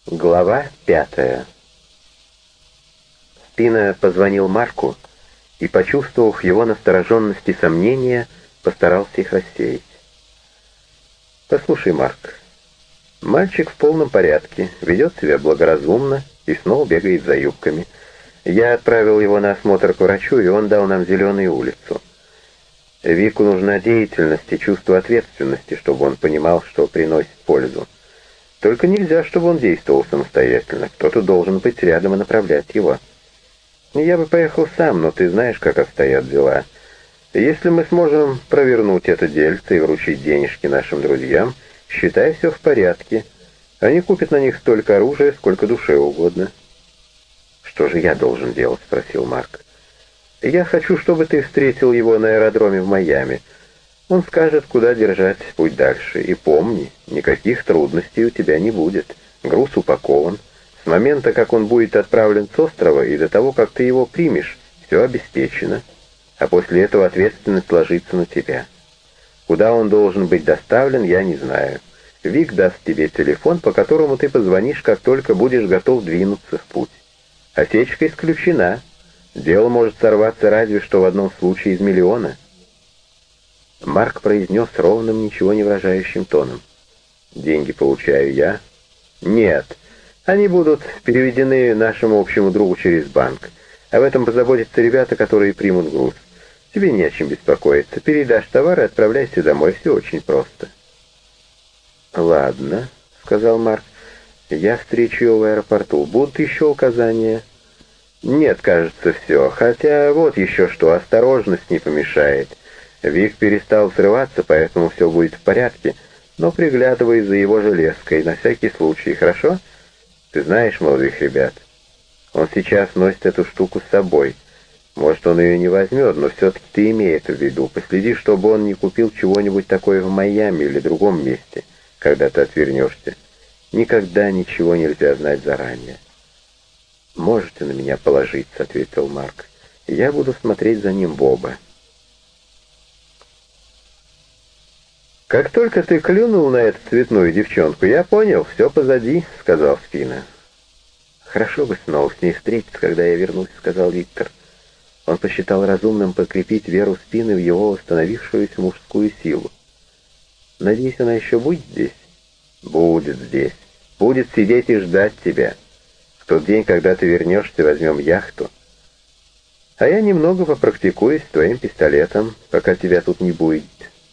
Глава 5. Спина позвонил Марку и, почувствовав его настороженность и сомнения, постарался их рассеять. «Послушай, Марк, мальчик в полном порядке, ведет себя благоразумно и снова бегает за юбками. Я отправил его на осмотр к врачу, и он дал нам зеленую улицу. Вику нужна деятельность и чувство ответственности, чтобы он понимал, что приносит пользу. Только нельзя, чтобы он действовал самостоятельно. Кто-то должен быть рядом и направлять его. Я бы поехал сам, но ты знаешь, как обстоят дела. Если мы сможем провернуть это дельце и вручить денежки нашим друзьям, считай, все в порядке. Они купят на них столько оружия, сколько душе угодно». «Что же я должен делать?» — спросил Марк. «Я хочу, чтобы ты встретил его на аэродроме в Майами. Он скажет, куда держать путь дальше. И помни, никаких трудностей у тебя не будет. Груз упакован. С момента, как он будет отправлен с острова, и до того, как ты его примешь, все обеспечено. А после этого ответственность ложится на тебя. Куда он должен быть доставлен, я не знаю. Вик даст тебе телефон, по которому ты позвонишь, как только будешь готов двинуться в путь. Осечка исключена. Дело может сорваться разве что в одном случае из миллиона». Марк произнес ровным, ничего не выражающим тоном. «Деньги получаю я?» «Нет. Они будут переведены нашему общему другу через банк. Об этом позаботятся ребята, которые примут груз. Тебе не о чем беспокоиться. Передашь товар и отправляйся домой. Все очень просто». «Ладно», — сказал Марк. «Я встречу его в аэропорту. Будут еще указания?» «Нет, кажется, все. Хотя вот еще что. Осторожность не помешает. Вик перестал срываться, поэтому все будет в порядке, но приглядывай за его железкой, на всякий случай, хорошо? Ты знаешь молодых ребят. Он сейчас носит эту штуку с собой. Может, он ее не возьмет, но все-таки ты имей это в виду. Последи, чтобы он не купил чего-нибудь такое в Майами или другом месте, когда ты отвернешься. Никогда ничего нельзя знать заранее». «Можете на меня положиться», — ответил Марк. «Я буду смотреть за ним в оба». «Как только ты клюнул на эту цветную девчонку, я понял, все позади», — сказал Спина. «Хорошо бы снова с ней встретиться, когда я вернусь», — сказал Виктор. Он посчитал разумным подкрепить веру Спины в его восстановившуюся мужскую силу. «Надеюсь, она еще будет здесь?» «Будет здесь. Будет сидеть и ждать тебя. В тот день, когда ты вернешься, возьмем яхту. А я немного попрактикуюсь с твоим пистолетом, пока тебя тут не будет».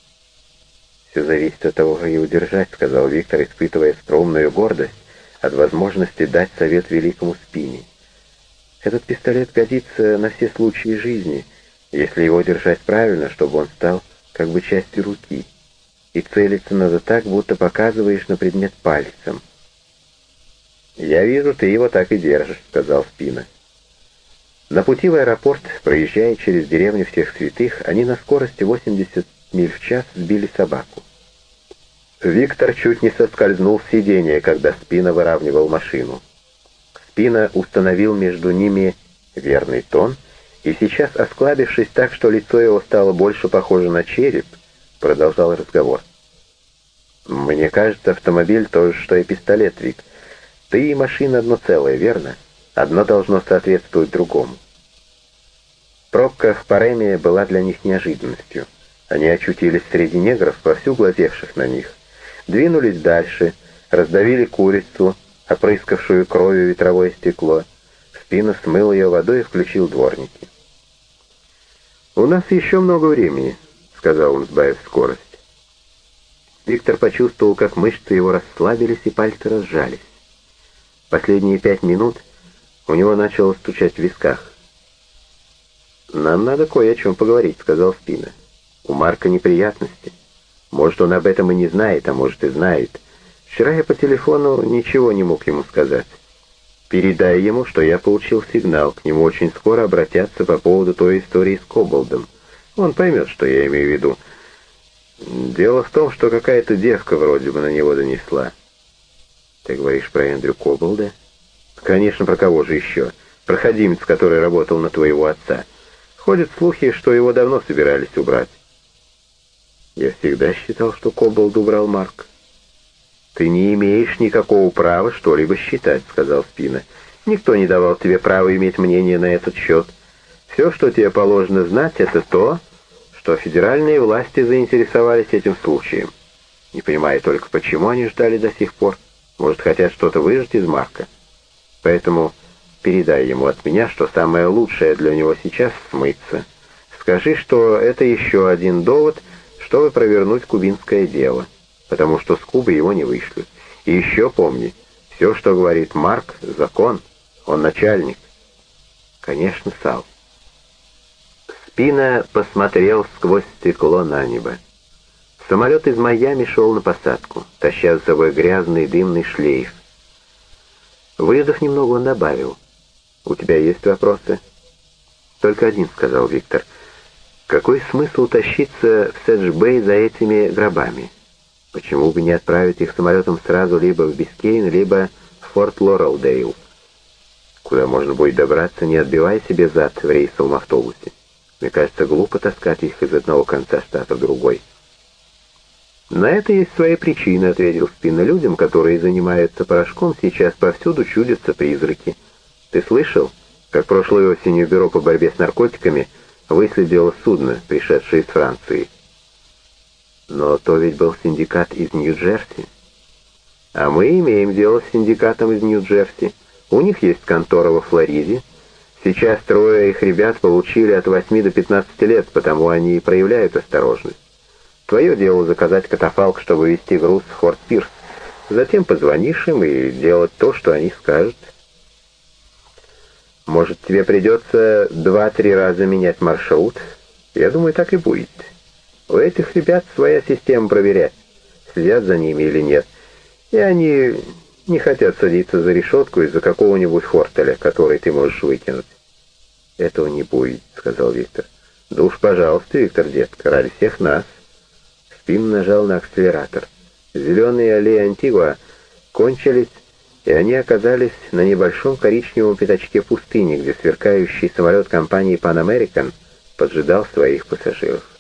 «Все зависит от того, как его удержать», — сказал Виктор, испытывая скромную гордость от возможности дать совет великому Спине. «Этот пистолет годится на все случаи жизни, если его держать правильно, чтобы он стал как бы частью руки. И целиться надо так, будто показываешь на предмет пальцем». «Я вижу, ты его так и держишь», — сказал Спина. На пути в аэропорт, проезжая через деревню Всех Святых, они на скорости 80 миль в час сбили собаку. Виктор чуть не соскользнул с сиденья, когда Спина выравнивал машину. Спина установил между ними верный тон, и сейчас, осклабившись так, что лицо его стало больше похоже на череп, продолжал разговор. «Мне кажется, автомобиль то же, что и пистолет, Вик. Ты и машина одно целое, верно? Одно должно соответствовать другому». Пробка в Пареме была для них неожиданностью. Они очутились среди негров, вовсю глазевших на них. Двинулись дальше, раздавили курицу, опрыскавшую кровью ветровое стекло. Спина смыл ее водой и включил дворники. «У нас еще много времени», — сказал он, сбавив скорость. Виктор почувствовал, как мышцы его расслабились и пальцы разжались. Последние 5 минут у него начало стучать в висках. «Нам надо кое о чем поговорить», — сказал Спина. «У Марка неприятности. Может, он об этом и не знает, а может и знает. Вчера я по телефону ничего не мог ему сказать. Передай ему, что я получил сигнал. К нему очень скоро обратятся по поводу той истории с Коболдом. Он поймет, что я имею в виду. Дело в том, что какая-то девка вроде бы на него донесла». «Ты говоришь про Эндрю Коболда?» «Конечно, про кого же еще? Проходимец, который работал на твоего отца. Ходят слухи, что его давно собирались убрать». «Я всегда считал, что Коболд убрал Марк». «Ты не имеешь никакого права что-либо считать», — сказал Спина. «Никто не давал тебе права иметь мнение на этот счет. Все, что тебе положено знать, это то, что федеральные власти заинтересовались этим случаем. Не понимаю только, почему они ждали до сих пор. Может, хотят что-то выжать из Марка. Поэтому передай ему от меня, что самое лучшее для него сейчас — смыться. Скажи, что это еще один довод, чтобы провернуть кубинское дело, потому что с Кубы его не вышлют. И еще помни, все, что говорит Марк, — закон. Он начальник». «Конечно, Сал». Спина посмотрел сквозь стекло на небо. Самолет из Майами шел на посадку, таща за собой грязный дымный шлейф. Выждав немного, он добавил: «У тебя есть вопросы?» «Только один», — сказал Виктор. «Какой смысл тащиться в Седж-Бэй за этими гробами? Почему бы не отправить их самолетом сразу либо в Бискейн, либо в Форт Лорелдейл, куда можно будет добраться, не отбивая себе зад в рейсовом автобусе? Мне кажется, глупо таскать их из одного конца штата в другой». «На это есть свои причины», — ответил Спина. «Людям, которые занимаются порошком, сейчас повсюду чудятся призраки. Ты слышал, как прошлой осенью Бюро по борьбе с наркотиками выследило судно, пришедшее из Франции?» «Но то ведь был синдикат из Нью-Джерси». «А мы имеем дело с синдикатом из Нью-Джерси. У них есть контора во Флориде. Сейчас трое их ребят получили от 8 до 15 лет, потому они и проявляют осторожность. Твое дело заказать катафалк, чтобы везти груз в Форт Пирс. Затем позвонишь им и делать то, что они скажут. Может, тебе придется 2-3 раза менять маршрут? Я думаю, так и будет. У этих ребят своя система проверять, следят за ними или нет. И они не хотят садиться за решетку из-за какого-нибудь хортеля, который ты можешь выкинуть». «Этого не будет», — сказал Виктор. «Да уж, пожалуйста, Виктор, детка, ради всех нас». Спин нажал на акселератор. Зеленые аллеи Антигуа кончились, и они оказались на небольшом коричневом пятачке пустыни, где сверкающий самолет компании Pan American поджидал своих пассажиров.